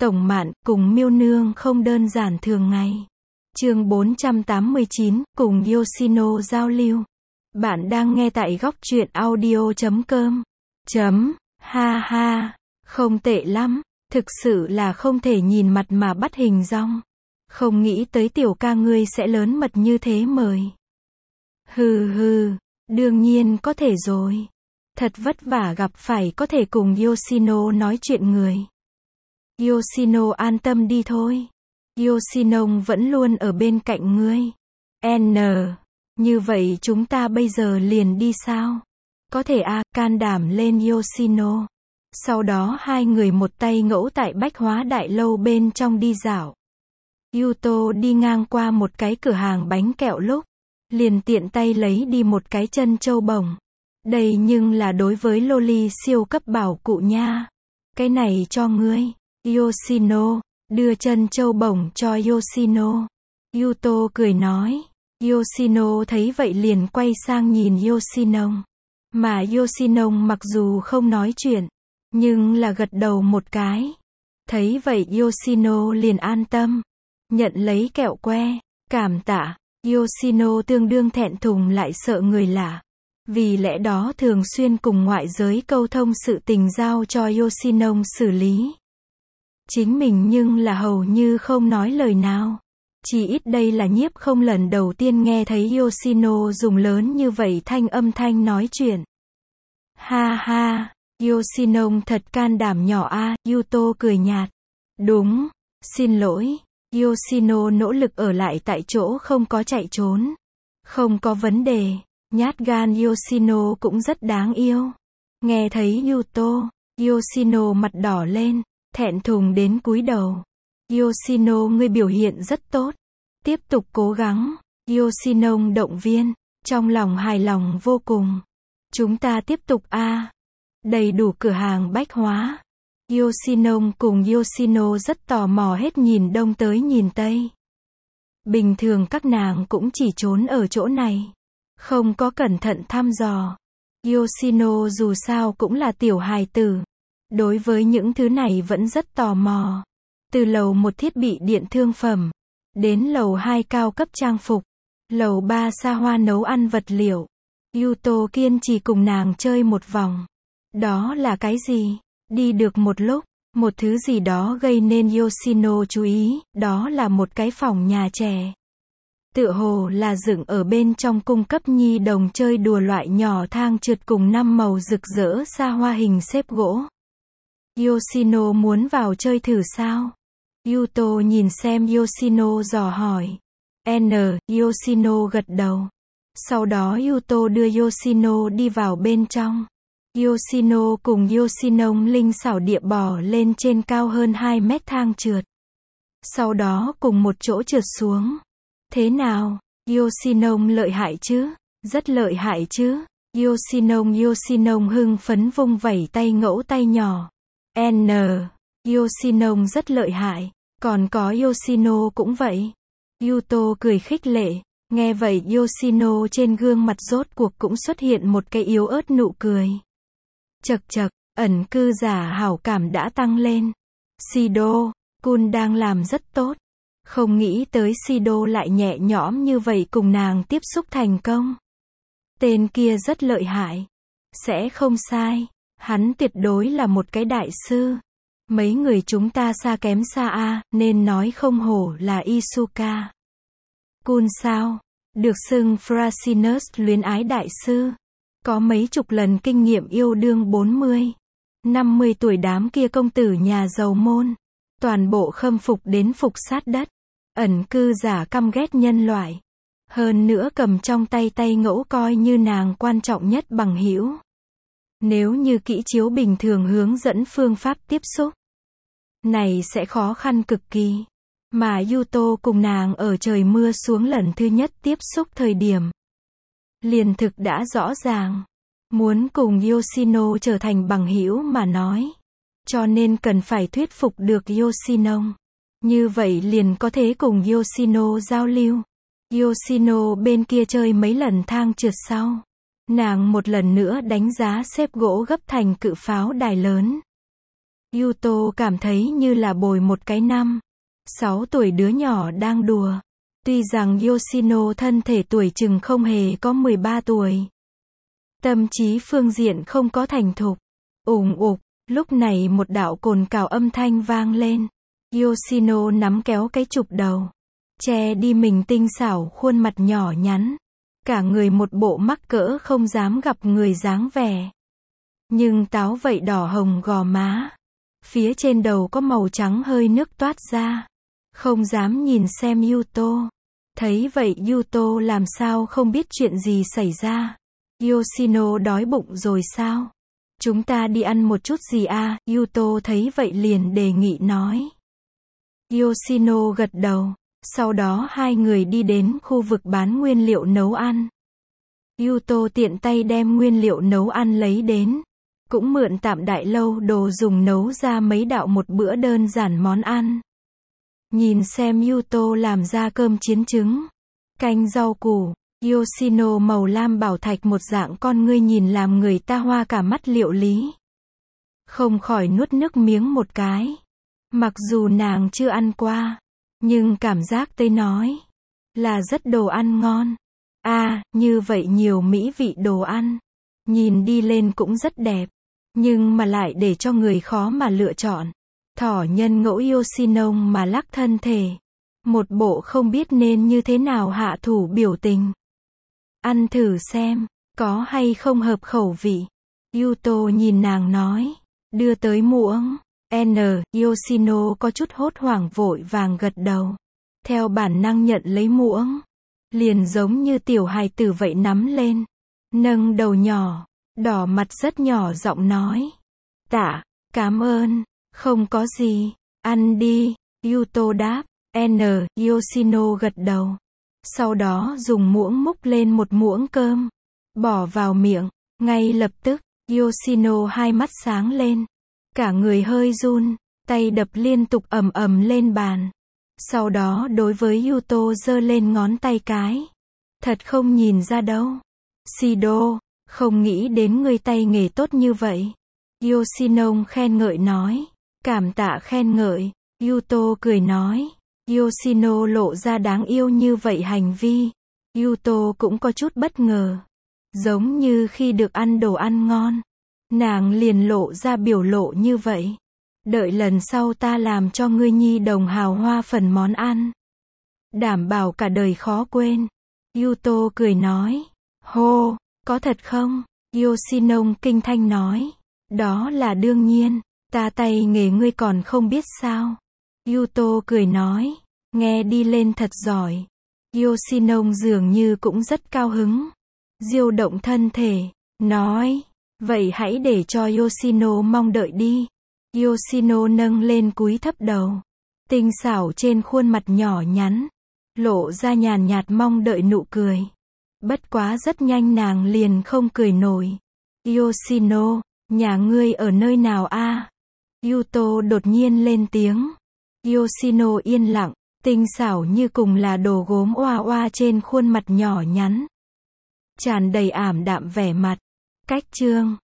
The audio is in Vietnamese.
Tổng Mạn, cùng Miêu Nương không đơn giản thường ngày. Chương 489, cùng Yoshino giao lưu. Bạn đang nghe tại góc truyện audio.com. Ha ha, không tệ lắm, thực sự là không thể nhìn mặt mà bắt hình dong. Không nghĩ tới tiểu ca ngươi sẽ lớn mật như thế mời. Hừ, đương nhiên có thể rồi. Thật vất vả gặp phải có thể cùng Yoshino nói chuyện người. Yoshino an tâm đi thôi. Yoshino vẫn luôn ở bên cạnh ngươi. Như vậy chúng ta bây giờ liền đi sao? Có thể can đảm lên Yoshino. Sau đó hai người một tay ngẫu tại Bách Hóa Đại Lâu bên trong đi dạo. Yuto đi ngang qua một cái cửa hàng bánh kẹo lúc, liền tiện tay lấy đi một cái chân châu bồng. Đây nhưng là đối với loli siêu cấp bảo cụ nha. Cái này cho ngươi. Yoshino, đưa chân châu bồng cho Yoshino. Yuto cười nói. Yoshino thấy vậy liền quay sang nhìn Yoshino. Mà Yoshino mặc dù không nói chuyện, nhưng là gật đầu một cái. Thấy vậy Yoshino liền an tâm. Nhận lấy kẹo que, cảm tạ. Yoshino tương đương thẹn thùng lại sợ người lạ. Vì lẽ đó thường xuyên cùng ngoại giới câu thông sự tình giao cho Yoshino xử lý. Chính mình nhưng là hầu như không nói lời nào. Chỉ ít đây là Nhiếp Không lần đầu tiên nghe thấy Yoshino dùng lớn như vậy âm thanh nói chuyện. Ha ha, Yoshino thật can đảm nhỏ Yuto cười nhạt. Đúng, xin lỗi. Yoshino nỗ lực ở lại tại chỗ không có chạy trốn. Không có vấn đề, nhát gan Yoshino cũng rất đáng yêu. Nghe thấy Yuto, Yoshino mặt đỏ lên, thẹn thùng đến cúi đầu. Yoshino ngươi biểu hiện rất tốt. Tiếp tục cố gắng. Yoshino động viên, trong lòng hài lòng vô cùng. Chúng ta tiếp tục Đầy đủ cửa hàng bách hóa. Yoshino cùng Yoshino rất tò mò hết nhìn đông tới nhìn tây. Bình thường các nàng cũng chỉ trốn ở chỗ này. Không có cẩn thận thăm dò. Yoshino dù sao cũng là tiểu hài tử. Đối với những thứ này vẫn rất tò mò. Từ lầu 1 thiết bị điện thương phẩm, đến lầu 2 cao cấp trang phục, lầu 3 xa hoa nấu ăn vật liệu. Yuto kiên trì cùng nàng chơi một vòng. Đó là cái gì? Đi được một lúc, một thứ gì đó gây nên Yoshino chú ý, đó là một cái phòng nhà trẻ. Tựa hồ là dựng ở bên trong cung cấp nhi đồng chơi đùa loại nhỏ thang trượt cùng 5 màu rực rỡ xa hoa hình xếp gỗ. Yoshino muốn vào chơi thử sao? Yuto nhìn xem Yoshino dò hỏi. Yoshino gật đầu. Sau đó Yuto đưa Yoshino đi vào bên trong. Yoshino cùng Yoshino linh xảo địa bò lên trên cao hơn 2 mét thang trượt. Sau đó cùng một chỗ trượt xuống. Thế nào? Yoshino lợi hại chứ? Rất lợi hại chứ? Yoshino hưng phấn vung vẩy tay ngẫu tay nhỏ. Yoshino rất lợi hại. Còn có Yoshino cũng vậy. Yuto cười khích lệ. Nghe vậy Yoshino trên gương mặt rốt cuộc cũng xuất hiện một cái yếu ớt nụ cười. Chậc, ẩn cư giả hảo cảm đã tăng lên. Shido-kun đang làm rất tốt. Không nghĩ tới Shido lại nhẹ nhõm như vậy cùng nàng tiếp xúc thành công. Tên kia rất lợi hại. Sẽ không sai. Hắn tuyệt đối là một cái đại sư. Mấy người chúng ta xa kém xa nên nói không hổ là Isuka. Kun sao? Được xưng Frasinus luyến ái đại sư. Có mấy chục lần kinh nghiệm yêu đương 40, 50 tuổi đám kia công tử nhà giàu môn. Toàn bộ khâm phục đến phục sát đất. Ẩn cư giả căm ghét nhân loại. Hơn nữa cầm trong tay ngẫu coi như nàng quan trọng nhất bằng hữu. Nếu như kỹ chiếu bình thường hướng dẫn phương pháp tiếp xúc, này sẽ khó khăn cực kỳ. Mà Yuto cùng nàng ở trời mưa xuống lần thứ nhất tiếp xúc thời điểm. Liền thực đã rõ ràng. Muốn cùng Yoshino trở thành bằng hữu mà nói. Cho nên cần phải thuyết phục được Yoshino. Như vậy liền có thể cùng Yoshino giao lưu. Yoshino bên kia chơi mấy lần thang trượt sau. Nàng một lần nữa đánh giá xếp gỗ gấp thành cự pháo đài lớn. Yuto cảm thấy như là bồi một cái 6 tuổi đứa nhỏ đang đùa. Tuy rằng Yoshino thân thể tuổi chừng không hề có 13 tuổi. Tâm trí phương diện không có thành thục. Ủng ục, lúc này một đạo cồn cào âm thanh vang lên. Yoshino nắm kéo cái chụp đầu. Che đi mình tinh xảo khuôn mặt nhỏ nhắn. Cả người một bộ mắc cỡ không dám gặp người dáng vẻ. Nhưng táo vậy đỏ hồng gò má. Phía trên đầu có màu trắng hơi nước toát ra. Không dám nhìn xem Yuto. Thấy vậy Yuto làm sao không biết chuyện gì xảy ra. Yoshino đói bụng rồi sao? Chúng ta đi ăn một chút gì à? Yuto thấy vậy liền đề nghị nói. Yoshino gật đầu. Sau đó hai người đi đến khu vực bán nguyên liệu nấu ăn. Yuto tiện tay đem nguyên liệu nấu ăn lấy đến. Cũng mượn tạm đại lâu đồ dùng nấu ra mấy đạo một bữa đơn giản món ăn. Nhìn xem Yuto làm ra cơm chiến trứng, canh rau củ, Yoshino màu lam bảo thạch một dạng con ngươi nhìn làm người ta hoa cả mắt liệu lý. Không khỏi nuốt nước miếng một cái. Mặc dù nàng chưa ăn qua, nhưng cảm giác tới nói là rất đồ ăn ngon. Như vậy nhiều mỹ vị đồ ăn. Nhìn đi lên cũng rất đẹp. Nhưng mà lại để cho người khó mà lựa chọn. Thỏ nhân ngẫu Yoshino mà lắc thân thể. Một bộ không biết nên như thế nào hạ thủ biểu tình. Ăn thử xem, có hay không hợp khẩu vị. Yuto nhìn nàng nói. Đưa tới muỗng. Yoshino có chút hốt hoảng vội vàng gật đầu. Theo bản năng nhận lấy muỗng. Liền giống như tiểu hài tử vậy nắm lên. Nâng đầu nhỏ. Đỏ mặt rất nhỏ giọng nói. Tạ, cảm ơn. Không có gì. Ăn đi. Yuto đáp. Yoshino gật đầu. Sau đó dùng muỗng múc lên một muỗng cơm. Bỏ vào miệng. Ngay lập tức, Yoshino hai mắt sáng lên. Cả người hơi run. Tay đập liên tục ầm ầm lên bàn. Sau đó đối với Yuto giơ lên ngón tay cái. Thật không nhìn ra đâu. Shido, không nghĩ đến ngươi tay nghề tốt như vậy. Yoshino khen ngợi nói. Cảm tạ khen ngợi. Yuto cười nói. Yoshino lộ ra đáng yêu như vậy hành vi. Yuto cũng có chút bất ngờ. Giống như khi được ăn đồ ăn ngon. Nàng liền lộ ra biểu lộ như vậy. Đợi lần sau ta làm cho ngươi nhi đồng hào hoa phần món ăn. Đảm bảo cả đời khó quên. Yuto cười nói. Hô, có thật không? Yoshino kinh thanh nói. Đó là đương nhiên. Ta tay nghề ngươi còn không biết sao? Yuto cười nói. Nghe đi lên thật giỏi. Yoshino dường như cũng rất cao hứng. Diêu động thân thể. Nói. Vậy hãy để cho Yoshino mong đợi đi. Yoshino nâng lên cúi thấp đầu. Tinh xảo trên khuôn mặt nhỏ nhắn. Lộ ra nhàn nhạt mong đợi nụ cười. Bất quá rất nhanh nàng liền không cười nổi. Yoshino, nhà ngươi ở nơi nào a? Yuto đột nhiên lên tiếng. Yoshino yên lặng, tinh xảo như cùng là đồ gốm oa oa trên khuôn mặt nhỏ nhắn. Tràn đầy ảm đạm vẻ mặt. Cách chương